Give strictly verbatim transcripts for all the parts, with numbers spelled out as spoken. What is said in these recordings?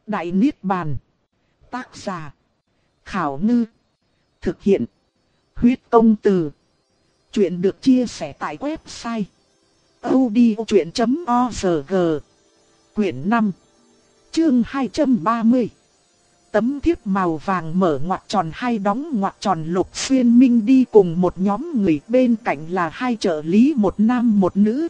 Đại Niết Bàn. Tác giả. Khảo Ngư. Thực hiện. Huyết Công Từ. Chuyện được chia sẻ tại website audiochuyện chấm org. Quyển năm. Chương hai trăm ba mươi. Tấm thiếp màu vàng mở ngoặc tròn hay đóng ngoặc tròn. Lục Xuyên Minh đi cùng một nhóm người, bên cạnh là hai trợ lý, một nam một nữ.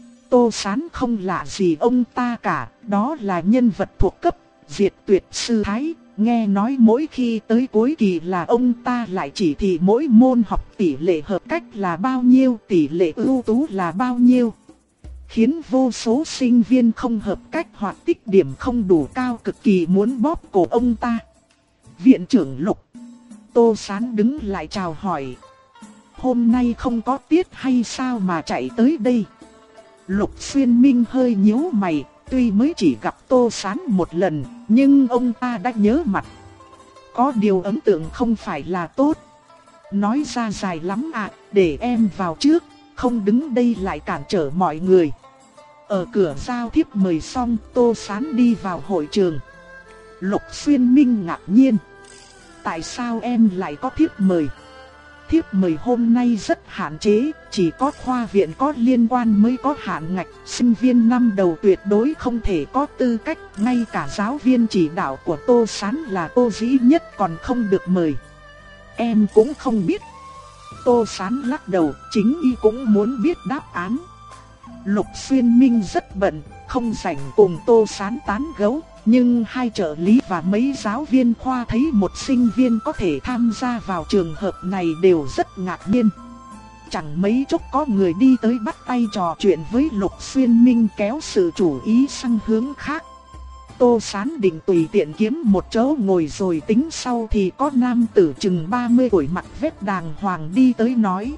Tô Sán không lạ gì ông ta cả, đó là nhân vật thuộc cấp, Diệt Tuyệt Sư Thái. Nghe nói mỗi khi tới cuối kỳ là ông ta lại chỉ thị mỗi môn học tỷ lệ hợp cách là bao nhiêu, tỷ lệ ưu tú là bao nhiêu, khiến vô số sinh viên không hợp cách hoặc tích điểm không đủ cao cực kỳ muốn bóp cổ ông ta. Viện trưởng Lục. Tô Sán đứng lại chào hỏi. Hôm nay không có tiết hay sao mà chạy tới đây? Lục Xuyên Minh hơi nhíu mày, tuy mới chỉ gặp Tô Sán một lần, nhưng ông ta đã nhớ mặt. Có điều ấn tượng không phải là tốt. Nói ra dài lắm à, để em vào trước, không đứng đây lại cản trở mọi người. Ở cửa giao thiếp mời xong, Tô Sán đi vào hội trường. Lục Xuyên Minh ngạc nhiên. Tại sao em lại có thiếp mời? Thiếp mời hôm nay rất hạn chế, chỉ có khoa viện có liên quan mới có hạn ngạch. Sinh viên năm đầu tuyệt đối không thể có tư cách, ngay cả giáo viên chỉ đạo của Tô Sán là Tô Dĩ Nhất còn không được mời. Em cũng không biết. Tô Sán lắc đầu, chính y cũng muốn biết đáp án. Lục Xuyên Minh rất bận, không rảnh cùng Tô Sán tán gẫu. Nhưng hai trợ lý và mấy giáo viên khoa thấy một sinh viên có thể tham gia vào trường hợp này đều rất ngạc nhiên. Chẳng mấy chốc có người đi tới bắt tay trò chuyện với Lục Xuyên Minh, kéo sự chú ý sang hướng khác. Tô Sán định tùy tiện kiếm một chỗ ngồi rồi tính sau thì có nam tử chừng ba mươi tuổi mặc vest đàng hoàng đi tới nói: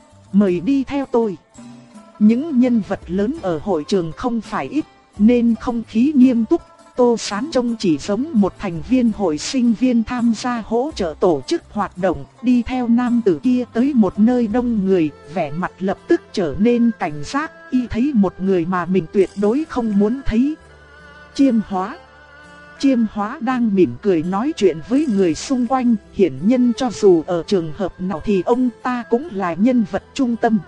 mời đi theo tôi. Những nhân vật lớn ở hội trường không phải ít, nên không khí nghiêm túc. Tô Sán trông chỉ giống một thành viên hội sinh viên tham gia hỗ trợ tổ chức hoạt động, đi theo nam tử kia tới một nơi đông người, vẻ mặt lập tức trở nên cảnh giác, y thấy một người mà mình tuyệt đối không muốn thấy. Chiêm Hóa. Chiêm Hóa đang mỉm cười nói chuyện với người xung quanh, hiển nhân cho dù ở trường hợp nào thì ông ta cũng là nhân vật trung tâm.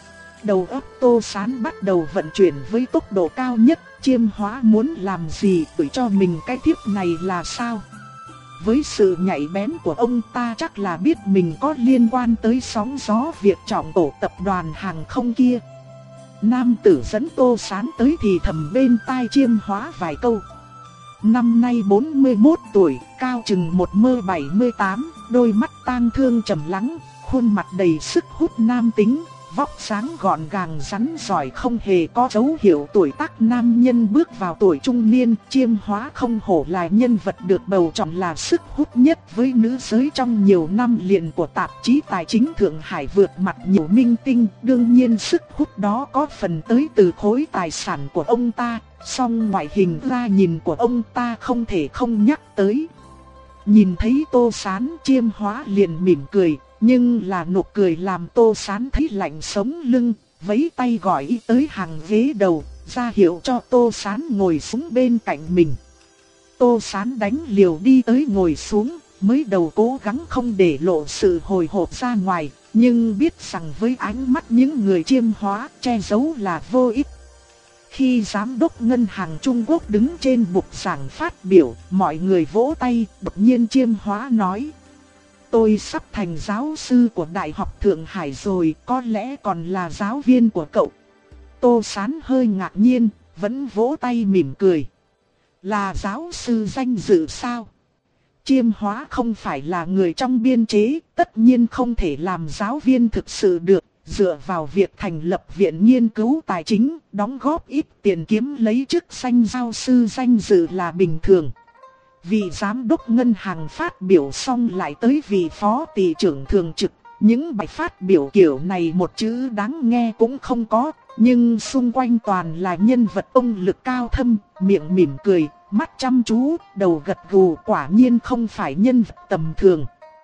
Đầu óc Tô Sán bắt đầu vận chuyển với tốc độ cao nhất. Chiêm Hóa muốn làm gì gửi cho mình cái thiếp này là sao? Với sự nhạy bén của ông ta chắc là biết mình có liên quan tới sóng gió việc trọng tổ tập đoàn hàng không kia. Nam tử dẫn Tô Sán tới thì thầm bên tai Chiêm Hóa vài câu. Năm nay bốn mươi mốt tuổi, cao chừng một mơ bảy mươi tám, đôi mắt tang thương trầm lắng, khuôn mặt đầy sức hút nam tính. Vóc dáng gọn gàng rắn giỏi, không hề có dấu hiệu tuổi tác nam nhân bước vào tuổi trung niên. Chiêm Hóa không hổ là nhân vật được bầu chọn là sức hút nhất với nữ giới trong nhiều năm liền của tạp chí tài chính Thượng Hải, vượt mặt nhiều minh tinh. Đương nhiên sức hút đó có phần tới từ khối tài sản của ông ta, song ngoại hình ra nhìn của ông ta không thể không nhắc tới. Nhìn thấy Tô Sán, Chiêm Hóa liền mỉm cười. Nhưng là nụ cười làm Tô Sán thấy lạnh sống lưng, vẫy tay gọi y tới hàng ghế đầu, ra hiệu cho Tô Sán ngồi xuống bên cạnh mình. Tô Sán đánh liều đi tới ngồi xuống, mới đầu cố gắng không để lộ sự hồi hộp ra ngoài, nhưng biết rằng với ánh mắt những người Chiêm Hóa, che giấu là vô ích. Khi giám đốc ngân hàng Trung Quốc đứng trên bục giảng phát biểu, mọi người vỗ tay, đột nhiên Chiêm Hóa nói: tôi sắp thành giáo sư của Đại học Thượng Hải rồi, có lẽ còn là giáo viên của cậu. Tô Sán hơi ngạc nhiên, vẫn vỗ tay mỉm cười. Là giáo sư danh dự sao? Chiêm Hóa không phải là người trong biên chế, tất nhiên không thể làm giáo viên thực sự được. Dựa vào việc thành lập viện nghiên cứu tài chính, đóng góp ít tiền kiếm lấy chức danh giáo sư danh dự là bình thường. Vị giám đốc ngân hàng phát biểu xong lại tới vị phó tỷ trưởng thường trực. Những bài phát biểu kiểu này một chữ đáng nghe cũng không có, nhưng xung quanh toàn là nhân vật ông lực cao thâm, miệng mỉm cười, mắt chăm chú, đầu gật gù, quả nhiên không phải nhân vật tầm thường.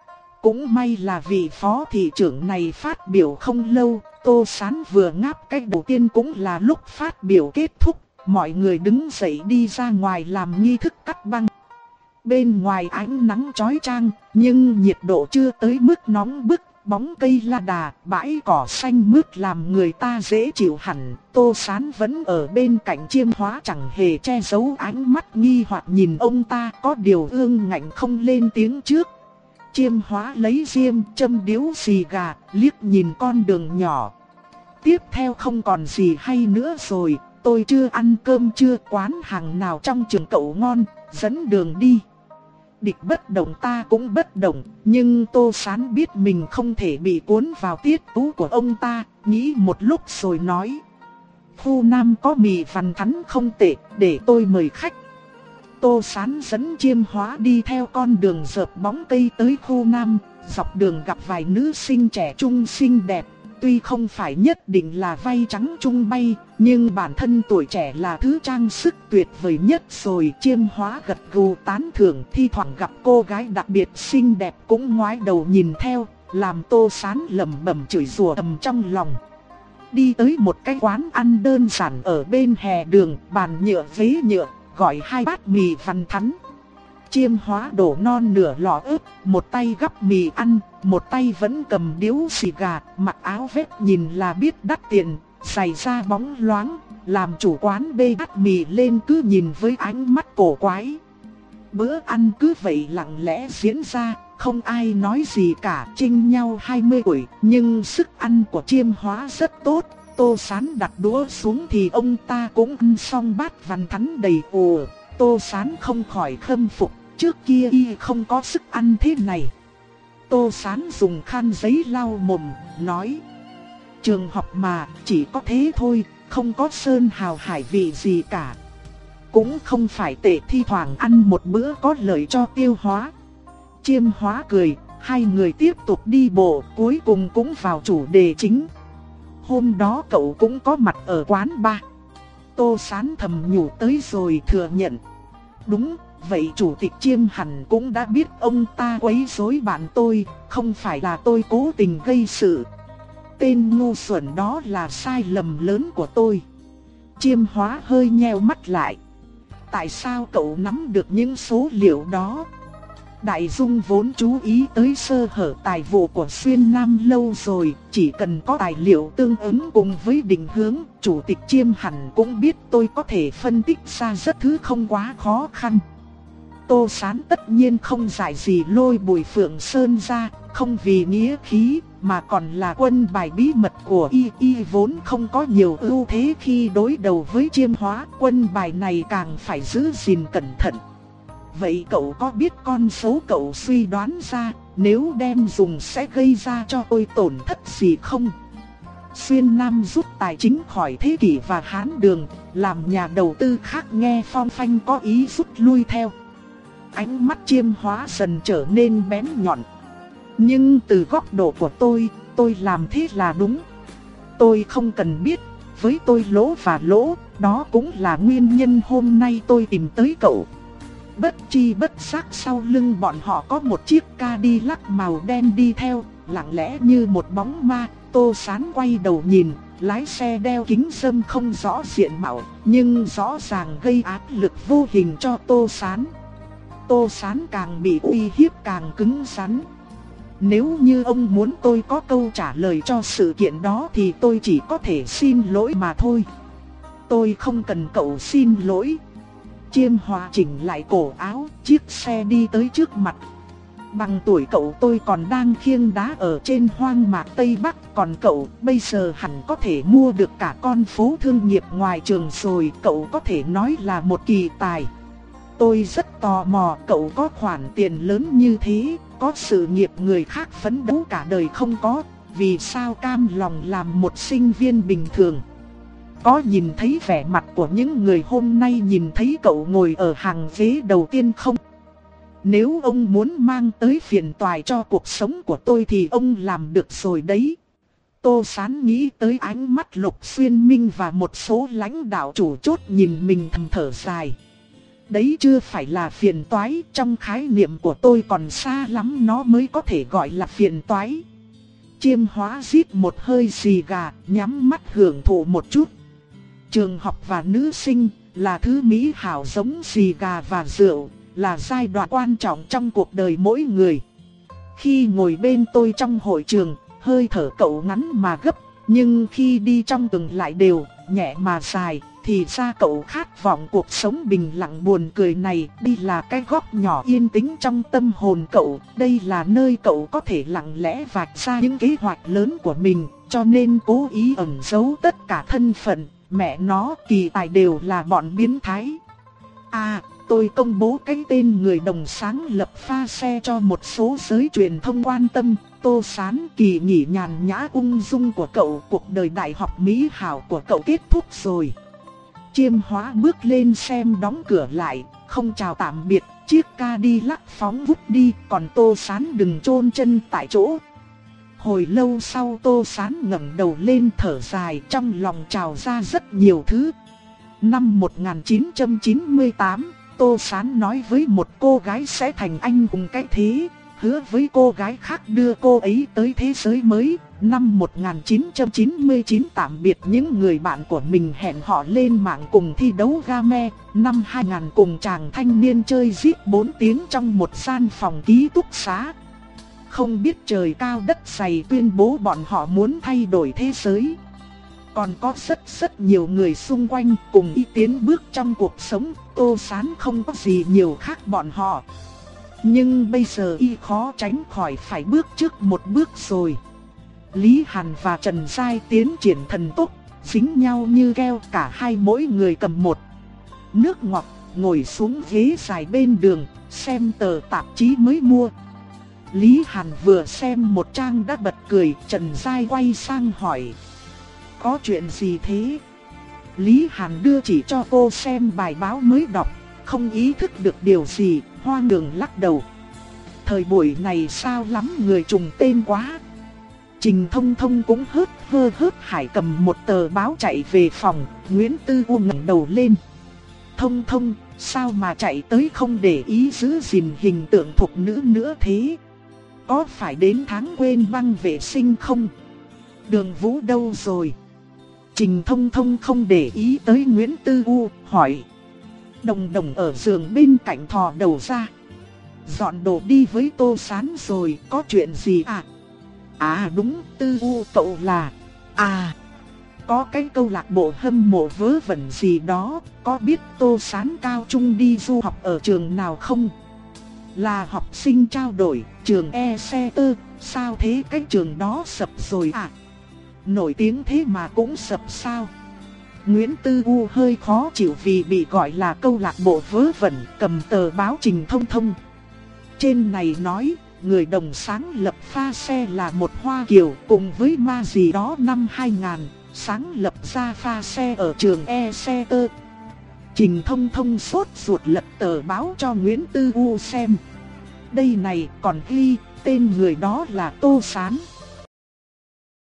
Cũng may là vị phó thị trưởng này phát biểu không lâu, Tô Sán vừa ngáp cái đầu tiên cũng là lúc phát biểu kết thúc, mọi người đứng dậy đi ra ngoài làm nghi thức cắt băng. Bên ngoài ánh nắng chói chang, nhưng nhiệt độ chưa tới mức nóng bức. Bóng cây la đà, bãi cỏ xanh mướt làm người ta dễ chịu hẳn. Tô Sán vẫn ở bên cạnh Chiêm Hóa chẳng hề che giấu ánh mắt nghi hoặc nhìn ông ta, có điều ương ngạnh không lên tiếng trước. Chiêm Hóa lấy diêm châm điếu xì gà, liếc nhìn con đường nhỏ. Tiếp theo không còn gì hay nữa rồi, tôi chưa ăn cơm trưa, quán hàng nào trong trường cậu ngon, dẫn đường đi. Địch bất động ta cũng bất động, nhưng Tô Sán biết mình không thể bị cuốn vào tiết tấu của ông ta, nghĩ một lúc rồi nói. Khu Nam có mì vằn thắn không tệ, để tôi mời khách. Tô Sán dẫn Chiêm Hóa đi theo con đường rợp bóng cây tới khu Nam, dọc đường gặp vài nữ sinh trẻ trung xinh đẹp. Tuy không phải nhất định là vai trắng trung bay, nhưng bản thân tuổi trẻ là thứ trang sức tuyệt vời nhất rồi. Chiêm Hóa gật gù tán thưởng, thi thoảng gặp cô gái đặc biệt xinh đẹp cũng ngoái đầu nhìn theo, làm Tô Sán lẩm bẩm chửi rủa thầm trong lòng. Đi tới một cái quán ăn đơn giản ở bên hè đường, bàn nhựa ghế nhựa, gọi hai bát mì vằn thắn. Chiêm Hóa đổ non nửa lọ ớt, một tay gắp mì ăn, một tay vẫn cầm điếu xì gà, mặc áo vest nhìn là biết đắt tiền, giày da bóng loáng, làm chủ quán bê bát mì lên cứ nhìn với ánh mắt cổ quái. Bữa ăn cứ vậy lặng lẽ diễn ra, không ai nói gì cả, chênh nhau hai mươi tuổi, nhưng sức ăn của Chiêm Hóa rất tốt. Tô Sán đặt đũa xuống thì ông ta cũng ăn xong bát vằn thắn đầy ồ. Tô Sán không khỏi khâm phục, trước kia y không có sức ăn thế này. Tô Sán dùng khăn giấy lau mồm, nói. Trường học mà, chỉ có thế thôi, không có sơn hào hải vị gì cả. Cũng không phải tệ, thi thoảng ăn một bữa có lợi cho tiêu hóa. Chiêm Hóa cười, hai người tiếp tục đi bộ, cuối cùng cũng vào chủ đề chính. Hôm đó cậu cũng có mặt ở quán bar. Tô Sán thầm nhủ tới rồi thừa nhận. Đúng, vậy chủ tịch Chiêm hẳn cũng đã biết ông ta quấy rối bạn tôi, không phải là tôi cố tình gây sự. Tên ngu xuẩn đó là sai lầm lớn của tôi. Chiêm Hóa hơi nheo mắt lại. Tại sao cậu nắm được những số liệu đó? Đại Dung vốn chú ý tới sơ hở tài vụ của Xuyên Nam lâu rồi, chỉ cần có tài liệu tương ứng cùng với định hướng, chủ tịch Chiêm hẳn cũng biết tôi có thể phân tích ra rất thứ không quá khó khăn. Tô Sán tất nhiên không giải gì lôi Bùi Phượng Sơn ra, không vì nghĩa khí, mà còn là quân bài bí mật của y. Y vốn không có nhiều ưu thế khi đối đầu với Chiêm Hóa, quân bài này càng phải giữ gìn cẩn thận. Vậy cậu có biết con số cậu suy đoán ra, nếu đem dùng sẽ gây ra cho tôi tổn thất gì không? Xuyên Nam rút tài chính khỏi Thế Kỷ và Hán Đường, làm nhà đầu tư khác nghe phong phanh có ý rút lui theo. Ánh mắt Chiêm Hóa dần trở nên bén nhọn. Nhưng từ góc độ của tôi, tôi làm thế là đúng. Tôi không cần biết, với tôi lỗ và lỗ, đó cũng là nguyên nhân hôm nay tôi tìm tới cậu. Bất chi bất giác sau lưng bọn họ có một chiếc Cadillac màu đen đi theo, lặng lẽ như một bóng ma. Tô Sán quay đầu nhìn, lái xe đeo kính râm không rõ diện mạo, nhưng rõ ràng gây áp lực vô hình cho Tô Sán. Tô Sán càng bị uy hiếp càng cứng rắn. Nếu như ông muốn tôi có câu trả lời cho sự kiện đó thì tôi chỉ có thể xin lỗi mà thôi. Tôi không cần cậu xin lỗi. Chiêm Hóa chỉnh lại cổ áo, chiếc xe đi tới trước mặt. Bằng tuổi cậu tôi còn đang khiêng đá ở trên hoang mạc Tây Bắc, còn cậu bây giờ hẳn có thể mua được cả con phố thương nghiệp ngoài trường rồi, cậu có thể nói là một kỳ tài. Tôi rất tò mò cậu có khoản tiền lớn như thế, có sự nghiệp người khác phấn đấu cả đời không có, vì sao cam lòng làm một sinh viên bình thường? Có nhìn thấy vẻ mặt của những người hôm nay nhìn thấy cậu ngồi ở hàng ghế đầu tiên không? Nếu ông muốn mang tới phiền toái cho cuộc sống của tôi thì ông làm được rồi đấy. Tô Sán nghĩ tới ánh mắt Lục Xuyên Minh và một số lãnh đạo chủ chốt nhìn mình thầm thở dài. Đấy chưa phải là phiền toái, trong khái niệm của tôi còn xa lắm nó mới có thể gọi là phiền toái. Chiêm Hóa rít một hơi xì gà, nhắm mắt hưởng thụ một chút. Trường học và nữ sinh là thứ mỹ hảo giống xì gà và rượu, là giai đoạn quan trọng trong cuộc đời mỗi người. Khi ngồi bên tôi trong hội trường, hơi thở cậu ngắn mà gấp, nhưng khi đi trong từng lại đều, nhẹ mà dài, thì ra cậu khát vọng cuộc sống bình lặng buồn cười này. Đây là cái góc nhỏ yên tĩnh trong tâm hồn cậu, đây là nơi cậu có thể lặng lẽ vạch ra những kế hoạch lớn của mình, cho nên cố ý ẩn giấu tất cả thân phận. Mẹ nó, kỳ tài đều là bọn biến thái. À, tôi công bố cái tên người đồng sáng lập pha xe cho một số giới truyền thông quan tâm. Tô Sán, kỳ nghỉ nhàn nhã ung dung của cậu, cuộc đời đại học mỹ hảo của cậu kết thúc rồi. Chiêm Hóa bước lên xem đóng cửa lại, không chào tạm biệt, chiếc Cadillac phóng vút đi, còn Tô Sán đừng chôn chân tại chỗ. Hồi lâu sau Tô Sán ngẩng đầu lên thở dài, trong lòng trào ra rất nhiều thứ. Năm một nghìn chín trăm chín mươi tám, Tô Sán nói với một cô gái sẽ thành anh hùng cái thế, hứa với cô gái khác đưa cô ấy tới thế giới mới. Năm một nghìn chín trăm chín mươi chín tạm biệt những người bạn của mình, hẹn họ lên mạng cùng thi đấu game. Năm hai nghìn cùng chàng thanh niên chơi giết bốn tiếng trong một gian phòng ký túc xá. Không biết trời cao đất dày tuyên bố bọn họ muốn thay đổi thế giới. Còn có rất rất nhiều người xung quanh cùng y tiến bước trong cuộc sống. Tô Sán không có gì nhiều khác bọn họ. Nhưng bây giờ y khó tránh khỏi phải bước trước một bước rồi. Lý Hàn và Trần Giai tiến triển thần tốc, dính nhau như keo, cả hai mỗi người cầm một nước ngọt, ngồi xuống ghế dài bên đường, xem tờ tạp chí mới mua. Lý Hàn vừa xem một trang đã bật cười, Trần Giai quay sang hỏi: có chuyện gì thế? Lý Hàn đưa chỉ cho cô xem bài báo mới đọc, không ý thức được điều gì, hoang đường lắc đầu. Thời buổi này sao lắm người trùng tên quá. Trình Thông Thông cũng hớt hơ hớt hải cầm một tờ báo chạy về phòng, Nguyễn Tư U ngẩng đầu lên. Thông Thông, sao mà chạy tới không để ý giữ gìn hình tượng thục nữ nữa thế? Có phải đến tháng quên băng vệ sinh không? Đường Vũ đâu rồi? Trình Thông Thông không để ý tới Nguyễn Tư U, hỏi. Đồng Đồng ở giường bên cạnh thò đầu ra. Dọn đồ đi với Tô Sán rồi, có chuyện gì à? À đúng, Tư U cậu là... À, có cái câu lạc bộ hâm mộ vớ vẩn gì đó, có biết Tô Sán cao trung đi du học ở trường nào không? Là học sinh trao đổi, trường Exeter, sao thế cái trường đó sập rồi à? Nổi tiếng thế mà cũng sập sao? Nguyễn Tư U hơi khó chịu vì bị gọi là câu lạc bộ vớ vẩn, cầm tờ báo Trình Thông Thông. Trên này nói, người đồng sáng lập pha xe là một Hoa Kiều cùng với ma gì đó năm hai nghìn, sáng lập ra pha xe ở trường Exeter. Trình Thông Thông sốt ruột lật tờ báo cho Nguyễn Tư U xem. Đây này còn ghi, tên người đó là Tô Sán.